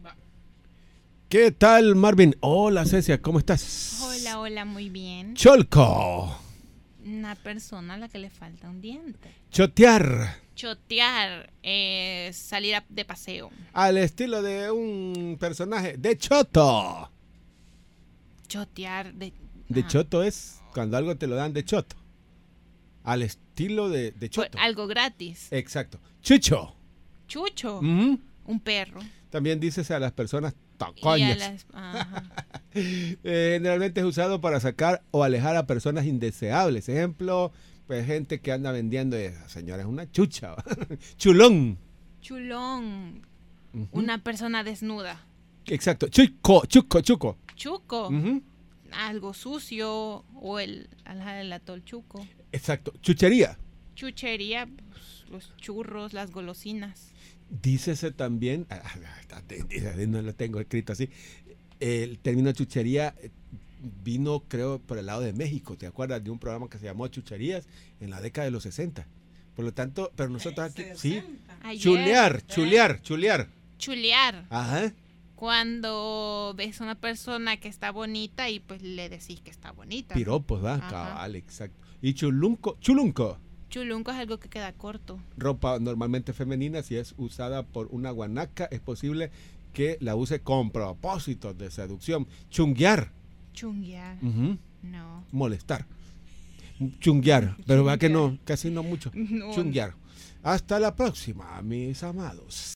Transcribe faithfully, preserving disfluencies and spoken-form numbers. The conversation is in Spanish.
¿Qué tal, Marvin? Hola, Cecia, ¿cómo estás? Hola, hola, muy bien. Cholco. Una persona a la que le falta un diente. Chotear. Chotear, eh, salir a- de paseo. Al estilo de un personaje de Choto. Chotear de... De ah, Choto es cuando algo te lo dan de Choto. Al estilo de, de por Choto. algo gratis. Exacto. Chucho. Chucho, Ujú. un perro. También dices a las personas Y a tacañas. las... ajá. Eh, generalmente es usado para sacar o alejar a personas indeseables. Ejemplo, pues gente que anda vendiendo, eh, señora, es una chucha. Chulón. Chulón, Ujú. una persona desnuda. Exacto. Chuco, chuco, chuco. Chuco, Ujú. algo sucio o el, ajá, el atol chuco. Exacto. Chuchería. Chuchería, pues, los churros, las golosinas. Dícese también, ah, ah, no lo tengo escrito así, el término chuchería eh, vino, creo, por el lado de México. ¿Te acuerdas de un programa que se llamó Chucherías en la década de los sesenta? Por lo tanto, pero nosotros aquí, sí, Ayer, chulear, chulear, chulear. chulear. Ajá. Cuando ves a una persona que está bonita y pues le decís que está bonita. ¿no? Piropos, ¿va? Ajá. Cabal, exacto. Y chulunco, chulunco. Chulunco es algo que queda corto. Ropa normalmente femenina, si es usada por una guanaca, es posible que la use con propósitos de seducción. Chunguear. Chunguear. Ujú. No. Molestar. Chunguear. Pero va que no, casi no mucho. No. Chunguear. Hasta la próxima, mis amados.